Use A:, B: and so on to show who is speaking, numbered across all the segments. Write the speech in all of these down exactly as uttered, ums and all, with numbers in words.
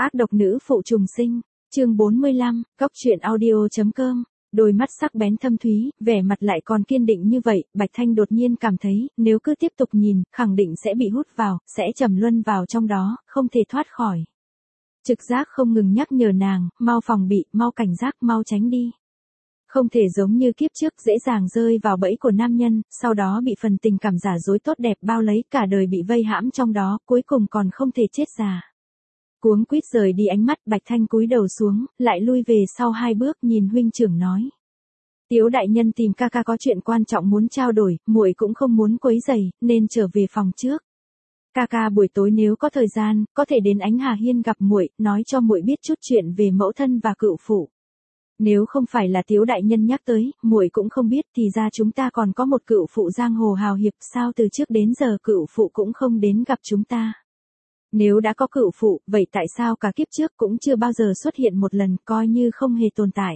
A: Ác độc nữ phụ trùng sinh, chương bốn mươi lăm, cóc truyện audio.com. Đôi mắt sắc bén thâm thúy, vẻ mặt lại còn kiên định như vậy, Bạch Thanh đột nhiên cảm thấy, nếu cứ tiếp tục nhìn, khẳng định sẽ bị hút vào, sẽ trầm luân vào trong đó, không thể thoát khỏi. Trực giác không ngừng nhắc nhở nàng, mau phòng bị, mau cảnh giác, mau tránh đi. Không thể giống như kiếp trước dễ dàng rơi vào bẫy của nam nhân, sau đó bị phần tình cảm giả dối tốt đẹp bao lấy, cả đời bị vây hãm trong đó, cuối cùng còn không thể chết già. Cuống quýt rời đi ánh mắt, Bạch Thanh cúi đầu xuống, lại lui về sau hai bước, nhìn huynh trưởng nói: Tiếu đại nhân tìm ca ca có chuyện quan trọng muốn trao đổi, muội cũng không muốn quấy rầy, nên trở về phòng trước. Ca ca buổi tối nếu có thời gian, có thể đến Ánh Hà Hiên gặp muội, nói cho muội biết chút chuyện về mẫu thân và cựu phụ. Nếu không phải là Tiếu đại nhân nhắc tới, muội cũng không biết, thì ra chúng ta còn có một cựu phụ giang hồ hào hiệp, sao từ trước đến giờ cựu phụ cũng không đến gặp chúng ta. Nếu đã có cựu phụ, vậy tại sao cả kiếp trước cũng chưa bao giờ xuất hiện một lần, coi như không hề tồn tại.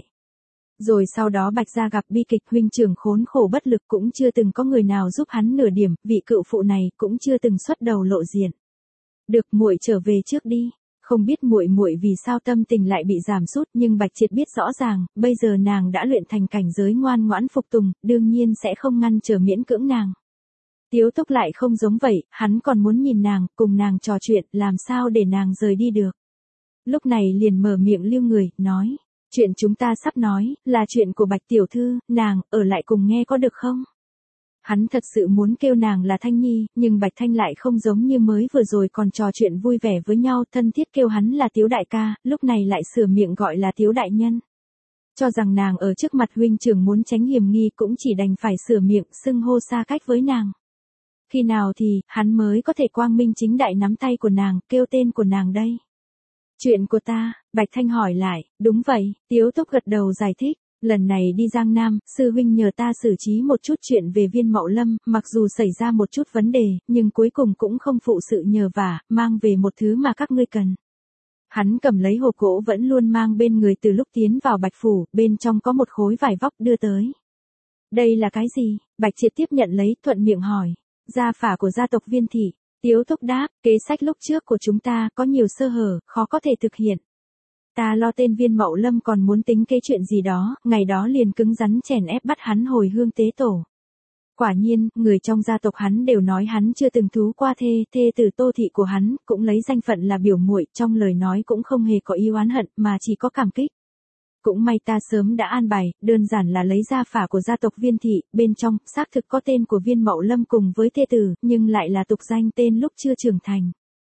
A: Rồi sau đó Bạch gia gặp bi kịch, huynh trưởng khốn khổ bất lực, cũng chưa từng có người nào giúp hắn nửa điểm, vị cựu phụ này cũng chưa từng xuất đầu lộ diện. Được, muội trở về trước đi. Không biết muội muội vì sao tâm tình lại bị giảm sút, nhưng Bạch Triệt biết rõ ràng, bây giờ nàng đã luyện thành cảnh giới ngoan ngoãn phục tùng, đương nhiên sẽ không ngăn trở miễn cưỡng nàng. Tiếu Túc lại không giống vậy, hắn còn muốn nhìn nàng, cùng nàng trò chuyện, làm sao để nàng rời đi được. Lúc này liền mở miệng lưu người, nói: Chuyện chúng ta sắp nói, là chuyện của Bạch tiểu thư, nàng, ở lại cùng nghe có được không? Hắn thật sự muốn kêu nàng là Thanh Nhi, nhưng Bạch Thanh lại không giống như mới vừa rồi còn trò chuyện vui vẻ với nhau, thân thiết kêu hắn là Tiếu đại ca, lúc này lại sửa miệng gọi là Tiếu đại nhân. Cho rằng nàng ở trước mặt huynh trưởng muốn tránh hiểm nghi, cũng chỉ đành phải sửa miệng, xưng hô xa cách với nàng. Khi nào thì, hắn mới có thể quang minh chính đại nắm tay của nàng, kêu tên của nàng đây? Chuyện của ta, Bạch Thanh hỏi lại. Đúng vậy, Tiếu Túc gật đầu giải thích. Lần này đi Giang Nam, sư huynh nhờ ta xử trí một chút chuyện về Viên Mậu Lâm, mặc dù xảy ra một chút vấn đề, nhưng cuối cùng cũng không phụ sự nhờ vả, mang về một thứ mà các ngươi cần. Hắn cầm lấy hộp gỗ vẫn luôn mang bên người từ lúc tiến vào Bạch Phủ, bên trong có một khối vải vóc đưa tới. Đây là cái gì? Bạch Triệt tiếp nhận lấy, thuận miệng hỏi. Gia phả của gia tộc Viên thị. Tiếu Túc đáp, kế sách lúc trước của chúng ta có nhiều sơ hở, khó có thể thực hiện. Ta lo tên Viên Mậu Lâm còn muốn tính kế chuyện gì đó, ngày đó liền cứng rắn chèn ép bắt hắn hồi hương tế tổ. Quả nhiên, người trong gia tộc hắn đều nói hắn chưa từng thú qua thê, thê tử Tô thị của hắn, cũng lấy danh phận là biểu muội, trong lời nói cũng không hề có ý oán hận, mà chỉ có cảm kích. Cũng may ta sớm đã an bài, đơn giản là lấy gia phả của gia tộc Viên thị, bên trong, xác thực có tên của Viên Mậu Lâm cùng với thê tử, nhưng lại là tục danh tên lúc chưa trưởng thành.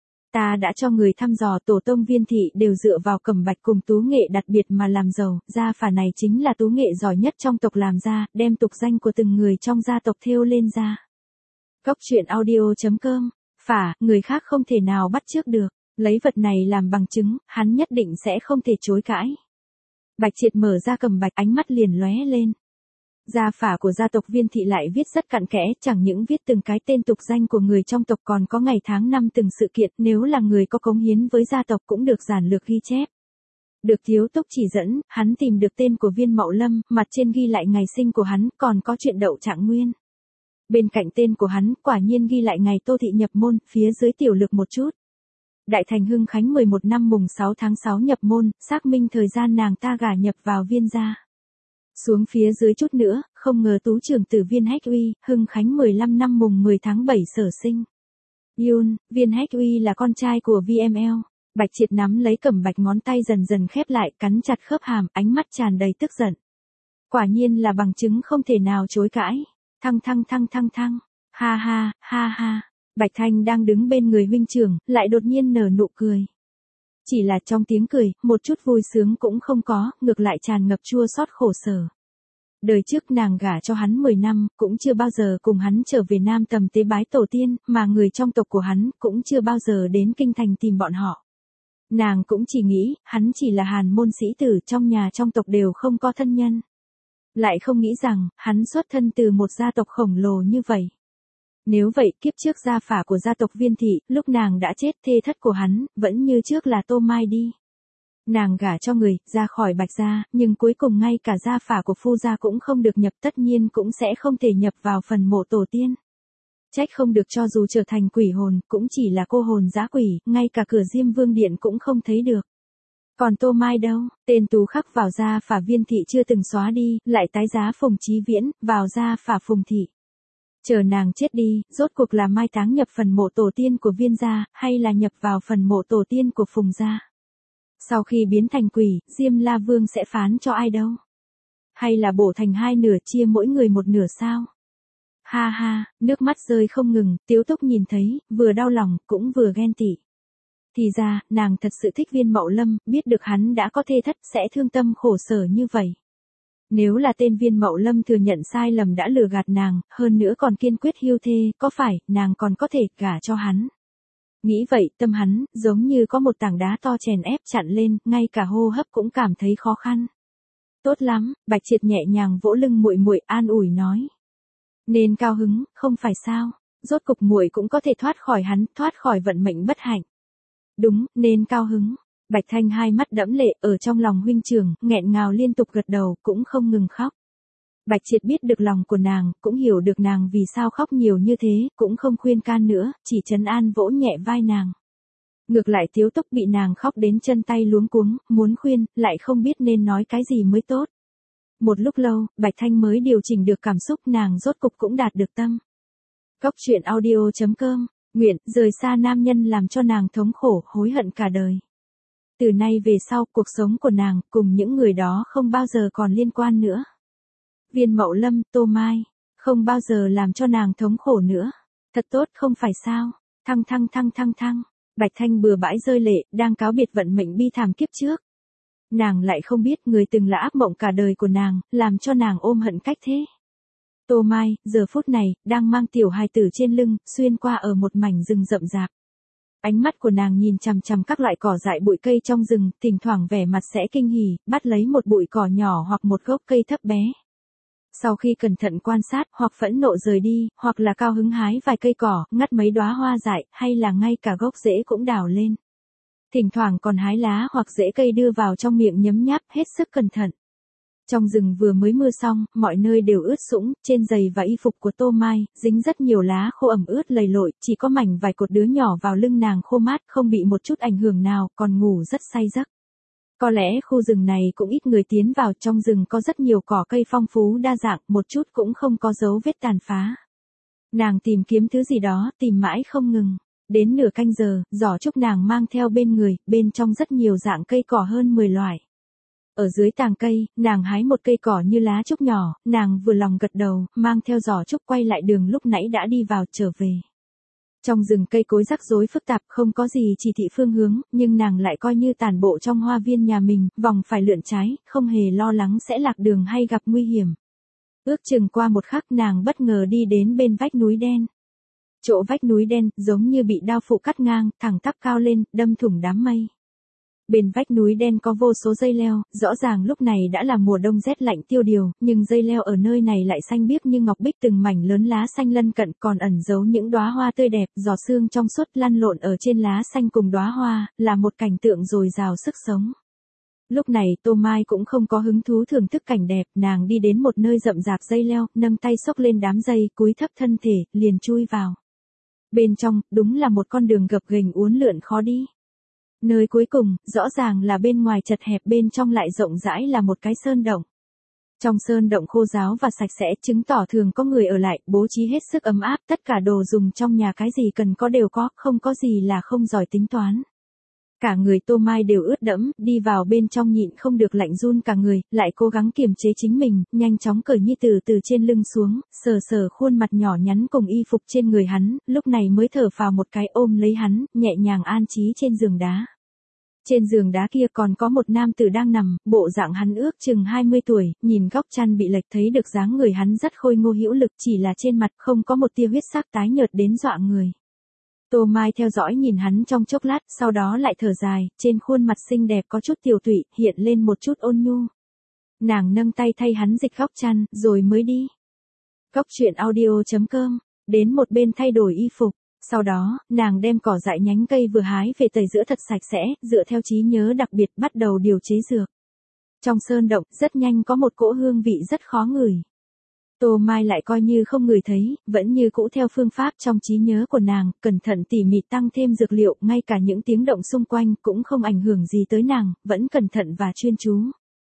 A: Ta đã cho người thăm dò, tổ tông Viên thị đều dựa vào cẩm bạch cùng tú nghệ đặc biệt mà làm giàu, gia phả này chính là tú nghệ giỏi nhất trong tộc làm ra, đem tục danh của từng người trong gia tộc thêu lên ra. Cóc truyện audio.com, phả, người khác không thể nào bắt chước được, lấy vật này làm bằng chứng, hắn nhất định sẽ không thể chối cãi. Bạch Triệt mở ra cẩm bạch, ánh mắt liền lóe lên. Gia phả của gia tộc Viên thị lại viết rất cặn kẽ, chẳng những viết từng cái tên tục danh của người trong tộc, còn có ngày tháng năm từng sự kiện, nếu là người có cống hiến với gia tộc cũng được giản lược ghi chép. Được Tiếu Túc chỉ dẫn, hắn tìm được tên của Viên Mậu Lâm, mặt trên ghi lại ngày sinh của hắn, còn có chuyện Đậu Trạng Nguyên. Bên cạnh tên của hắn, quả nhiên ghi lại ngày Tô thị nhập môn, phía dưới tiểu lược một chút. Đại Thành Hưng Khánh mười một năm mùng sáu tháng sáu nhập môn, xác minh thời gian nàng ta gả nhập vào Viên gia. Xuống phía dưới chút nữa, không ngờ tú trưởng tử Viên Hách Uy, Hưng Khánh mười lăm năm mùng mười tháng bảy sở sinh. Yun, Viên Hách Uy là con trai của vê em lờ. Bạch Triệt nắm lấy cẩm bạch, ngón tay dần dần khép lại, cắn chặt khớp hàm, ánh mắt tràn đầy tức giận. Quả nhiên là bằng chứng không thể nào chối cãi. Thăng thăng thăng thăng thăng. Ha ha, ha ha. Bạch Thanh đang đứng bên người huynh trưởng, lại đột nhiên nở nụ cười. Chỉ là trong tiếng cười, một chút vui sướng cũng không có, ngược lại tràn ngập chua xót khổ sở. Đời trước nàng gả cho hắn mười năm, cũng chưa bao giờ cùng hắn trở về Nam Tầm tế bái tổ tiên, mà người trong tộc của hắn cũng chưa bao giờ đến kinh thành tìm bọn họ. Nàng cũng chỉ nghĩ, hắn chỉ là hàn môn sĩ tử, trong nhà trong tộc đều không có thân nhân. Lại không nghĩ rằng, hắn xuất thân từ một gia tộc khổng lồ như vậy. Nếu vậy, kiếp trước gia phả của gia tộc Viên thị, lúc nàng đã chết, thê thất của hắn, vẫn như trước là Tô Mai đi. Nàng gả cho người, ra khỏi Bạch gia, nhưng cuối cùng ngay cả gia phả của phu gia cũng không được nhập, tất nhiên cũng sẽ không thể nhập vào phần mộ tổ tiên. Trách không được cho dù trở thành quỷ hồn, cũng chỉ là cô hồn dã quỷ, ngay cả cửa Diêm Vương Điện cũng không thấy được. Còn Tô Mai đâu, tên Tú khắc vào gia phả Viên thị chưa từng xóa đi, lại tái giá Phùng Chí Viễn, vào gia phả Phùng thị. Chờ nàng chết đi, rốt cuộc là mai táng nhập phần mộ tổ tiên của Viên gia, hay là nhập vào phần mộ tổ tiên của Phùng gia? Sau khi biến thành quỷ, Diêm La Vương sẽ phán cho ai đâu? Hay là bổ thành hai nửa chia mỗi người một nửa sao? Ha ha, nước mắt rơi không ngừng, Tiếu Túc nhìn thấy, vừa đau lòng, cũng vừa ghen tị. Thì ra, nàng thật sự thích Viên Mậu Lâm, biết được hắn đã có thê thất sẽ thương tâm khổ sở như vậy. Nếu là tên Viên Mậu Lâm thừa nhận sai lầm đã lừa gạt nàng, hơn nữa còn kiên quyết hưu thê, có phải, nàng còn có thể gả cho hắn. Nghĩ vậy, tâm hắn, giống như có một tảng đá to chèn ép chặn lên, ngay cả hô hấp cũng cảm thấy khó khăn. Tốt lắm, Bạch Triệt nhẹ nhàng vỗ lưng muội muội an ủi nói. Nên cao hứng, không phải sao, rốt cục muội cũng có thể thoát khỏi hắn, thoát khỏi vận mệnh bất hạnh. Đúng, nên cao hứng. Bạch Thanh hai mắt đẫm lệ, ở trong lòng huynh trưởng, nghẹn ngào liên tục gật đầu, cũng không ngừng khóc. Bạch Triệt biết được lòng của nàng, cũng hiểu được nàng vì sao khóc nhiều như thế, cũng không khuyên can nữa, chỉ trấn an vỗ nhẹ vai nàng. Ngược lại Tiếu Túc bị nàng khóc đến chân tay luống cuống, muốn khuyên, lại không biết nên nói cái gì mới tốt. Một lúc lâu, Bạch Thanh mới điều chỉnh được cảm xúc, nàng rốt cục cũng đạt được tâm. Cốc truyện audio chấm com, nguyện, rời xa nam nhân làm cho nàng thống khổ, hối hận cả đời. Từ nay về sau, cuộc sống của nàng, cùng những người đó không bao giờ còn liên quan nữa. Viên Mậu Lâm, Tô Mai, không bao giờ làm cho nàng thống khổ nữa. Thật tốt không phải sao, thăng thăng thăng thăng thăng, Bạch Thanh bừa bãi rơi lệ, đang cáo biệt vận mệnh bi thảm kiếp trước. Nàng lại không biết người từng là ác mộng cả đời của nàng, làm cho nàng ôm hận cách thế. Tô Mai, giờ phút này, đang mang tiểu hài tử trên lưng, xuyên qua ở một mảnh rừng rậm rạp. Ánh mắt của nàng nhìn chằm chằm các loại cỏ dại bụi cây trong rừng, thỉnh thoảng vẻ mặt sẽ kinh hỉ, bắt lấy một bụi cỏ nhỏ hoặc một gốc cây thấp bé. Sau khi cẩn thận quan sát, hoặc phẫn nộ rời đi, hoặc là cao hứng hái vài cây cỏ, ngắt mấy đóa hoa dại, hay là ngay cả gốc rễ cũng đào lên. Thỉnh thoảng còn hái lá hoặc rễ cây đưa vào trong miệng nhấm nháp, hết sức cẩn thận. Trong rừng vừa mới mưa xong, mọi nơi đều ướt sũng, trên giày và y phục của Tô Mai, dính rất nhiều lá khô ẩm ướt lầy lội, chỉ có mảnh vài cột đứa nhỏ vào lưng nàng khô mát, không bị một chút ảnh hưởng nào, còn ngủ rất say giấc. Có lẽ khu rừng này cũng ít người tiến vào, trong rừng có rất nhiều cỏ cây phong phú đa dạng, một chút cũng không có dấu vết tàn phá. Nàng tìm kiếm thứ gì đó, tìm mãi không ngừng. Đến nửa canh giờ, giỏ trúc nàng mang theo bên người, bên trong rất nhiều dạng cây cỏ hơn mười loại. Ở dưới tàng cây, nàng hái một cây cỏ như lá trúc nhỏ, nàng vừa lòng gật đầu, mang theo giỏ trúc quay lại đường lúc nãy đã đi vào, trở về. Trong rừng cây cối rắc rối phức tạp, không có gì chỉ thị phương hướng, nhưng nàng lại coi như tản bộ trong hoa viên nhà mình, vòng phải lượn trái, không hề lo lắng sẽ lạc đường hay gặp nguy hiểm. Ước chừng qua một khắc nàng bất ngờ đi đến bên vách núi đen. Chỗ vách núi đen, giống như bị đao phụ cắt ngang, thẳng tắp cao lên, đâm thủng đám mây. Bên vách núi đen có vô số dây leo, rõ ràng lúc này đã là mùa đông rét lạnh tiêu điều, nhưng dây leo ở nơi này lại xanh biếc như ngọc bích, từng mảnh lớn lá xanh lân cận còn ẩn giấu những đóa hoa tươi đẹp, giọt sương trong suốt lăn lộn ở trên lá xanh cùng đóa hoa, là một cảnh tượng dồi dào sức sống. Lúc này Tô Mai cũng không có hứng thú thưởng thức cảnh đẹp, nàng đi đến một nơi rậm rạp dây leo, nâng tay xốc lên đám dây, cúi thấp thân thể, liền chui vào. Bên trong, đúng là một con đường gập ghềnh uốn lượn khó đi. Nơi cuối cùng, rõ ràng là bên ngoài chật hẹp, bên trong lại rộng rãi là một cái sơn động. Trong sơn động khô ráo và sạch sẽ, chứng tỏ thường có người ở lại, bố trí hết sức ấm áp, tất cả đồ dùng trong nhà cái gì cần có đều có, không có gì là không giỏi tính toán. Cả người Tô Mai đều ướt đẫm, đi vào bên trong nhịn không được lạnh run cả người, lại cố gắng kiềm chế chính mình, nhanh chóng cởi nhi tử từ trên lưng xuống, sờ sờ khuôn mặt nhỏ nhắn cùng y phục trên người hắn, lúc này mới thở phào một cái, ôm lấy hắn, nhẹ nhàng an trí trên giường đá. Trên giường đá kia còn có một nam tử đang nằm, bộ dạng hắn ước chừng hai mươi tuổi, nhìn góc chăn bị lệch thấy được dáng người hắn rất khôi ngô hữu lực, chỉ là trên mặt không có một tia huyết sắc, tái nhợt đến dọa người. Tô Mai theo dõi nhìn hắn trong chốc lát, sau đó lại thở dài, trên khuôn mặt xinh đẹp có chút tiều tụy, hiện lên một chút ôn nhu. Nàng nâng tay thay hắn dịch góc chăn, rồi mới đi. Cốc truyện audio chấm com, đến một bên thay đổi y phục. Sau đó, nàng đem cỏ dại nhánh cây vừa hái về tẩy rửa thật sạch sẽ, dựa theo trí nhớ đặc biệt bắt đầu điều chế dược. Trong sơn động, rất nhanh có một cỗ hương vị rất khó ngửi. Tô Mai lại coi như không ngửi thấy, vẫn như cũ theo phương pháp trong trí nhớ của nàng, cẩn thận tỉ mỉ tăng thêm dược liệu, ngay cả những tiếng động xung quanh cũng không ảnh hưởng gì tới nàng, vẫn cẩn thận và chuyên chú.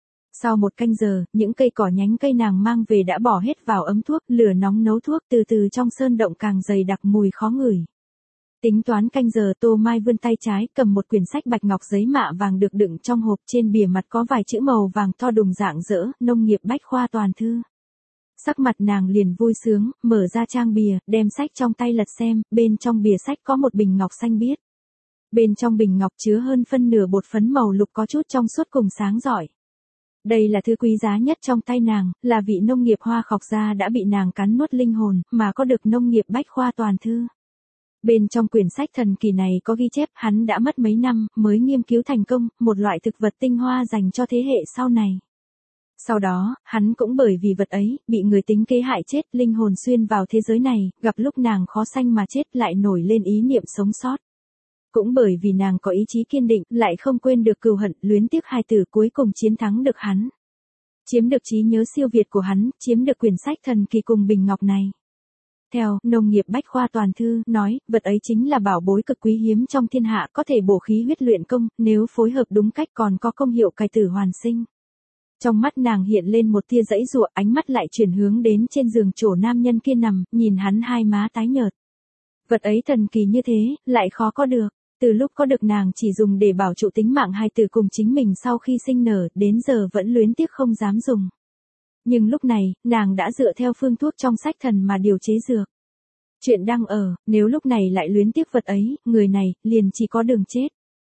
A: Sau một canh giờ, những cây cỏ nhánh cây nàng mang về đã bỏ hết vào ấm thuốc, lửa nóng nấu thuốc từ từ trong sơn động càng dày đặc mùi khó ngửi. Tính toán canh giờ, Tô Mai vươn tay trái cầm một quyển sách bạch ngọc giấy mạ vàng được đựng trong hộp, trên bìa mặt có vài chữ màu vàng to đùng rạng rỡ, nông nghiệp bách khoa toàn thư. Sắc mặt nàng liền vui sướng, mở ra trang bìa, đem sách trong tay lật xem, bên trong bìa sách có một bình ngọc xanh biếc. Bên trong bình ngọc chứa hơn phân nửa bột phấn màu lục có chút trong suốt cùng sáng rọi. Đây là thứ quý giá nhất trong tay nàng, là vị nông nghiệp hoa khọc gia đã bị nàng cắn nuốt linh hồn, mà có được nông nghiệp bách khoa toàn thư. Bên trong quyển sách thần kỳ này có ghi chép hắn đã mất mấy năm mới nghiên cứu thành công, một loại thực vật tinh hoa dành cho thế hệ sau này. Sau đó, hắn cũng bởi vì vật ấy, bị người tính kế hại chết, linh hồn xuyên vào thế giới này, gặp lúc nàng khó sanh mà chết lại nổi lên ý niệm sống sót. Cũng bởi vì nàng có ý chí kiên định, lại không quên được cừu hận, luyến tiếc hai từ cuối cùng chiến thắng được hắn. Chiếm được trí nhớ siêu việt của hắn, chiếm được quyển sách thần kỳ cùng bình ngọc này. Theo nông nghiệp bách khoa toàn thư nói, vật ấy chính là bảo bối cực quý hiếm trong thiên hạ, có thể bổ khí huyết luyện công, nếu phối hợp đúng cách còn có công hiệu cải tử hoàn sinh. Trong mắt nàng hiện lên một tia dãy dụa, ánh mắt lại chuyển hướng đến trên giường chỗ nam nhân kia nằm, nhìn hắn hai má tái nhợt. Vật ấy thần kỳ như thế, lại khó có được. Từ lúc có được nàng chỉ dùng để bảo trụ tính mạng hai tử cùng chính mình sau khi sinh nở, đến giờ vẫn luyến tiếc không dám dùng. Nhưng lúc này, nàng đã dựa theo phương thuốc trong sách thần mà điều chế dược. Chuyện đang ở, nếu lúc này lại luyến tiếc vật ấy, người này, liền chỉ có đường chết.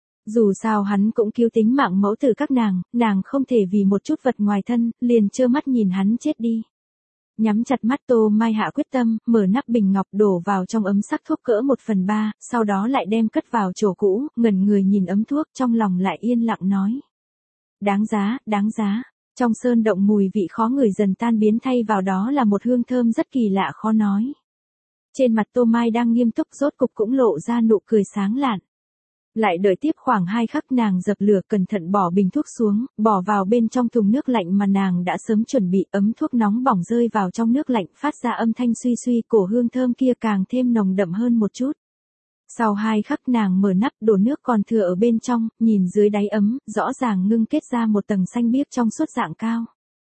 A: Dù sao hắn cũng cứu tính mạng mẫu tử các nàng, nàng không thể vì một chút vật ngoài thân, liền trơ mắt nhìn hắn chết đi. Nhắm chặt mắt Tô Mai hạ quyết tâm, mở nắp bình ngọc đổ vào trong ấm sắc thuốc cỡ một phần ba, sau đó lại đem cất vào chỗ cũ, ngẩn người nhìn ấm thuốc trong lòng lại yên lặng nói. Đáng giá, đáng giá. Trong sơn động mùi vị khó ngửi dần tan biến thay vào đó là một hương thơm rất kỳ lạ khó nói. Trên mặt Tô Mai đang nghiêm túc rốt cục cũng lộ ra nụ cười sáng lạn. Lại đợi tiếp khoảng hai khắc nàng dập lửa cẩn thận bỏ bình thuốc xuống, bỏ vào bên trong thùng nước lạnh mà nàng đã sớm chuẩn bị, ấm thuốc nóng bỏng rơi vào trong nước lạnh phát ra âm thanh suy suy, cổ hương thơm kia càng thêm nồng đậm hơn một chút. Sau hai khắc nàng mở nắp đổ nước còn thừa ở bên trong, nhìn dưới đáy ấm, rõ ràng ngưng kết ra một tầng xanh biếc trong suốt dạng cao.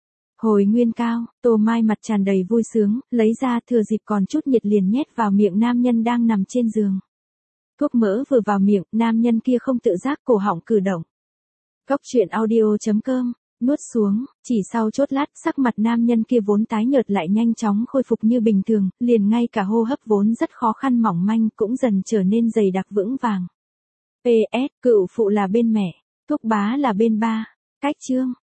A: Hồi nguyên cao, Tô Mai mặt tràn đầy vui sướng, lấy ra thừa dịp còn chút nhiệt liền nhét vào miệng nam nhân đang nằm trên giường. Thuốc mỡ vừa vào miệng, nam nhân kia không tự giác cổ họng cử động. Góc truyện audio chấm com, nuốt xuống, chỉ sau chốt lát, sắc mặt nam nhân kia vốn tái nhợt lại nhanh chóng khôi phục như bình thường, liền ngay cả hô hấp vốn rất khó khăn mỏng manh cũng dần trở nên dày đặc vững vàng. pê ét, cựu phụ là bên mẹ, thúc bá là bên ba. Cách chương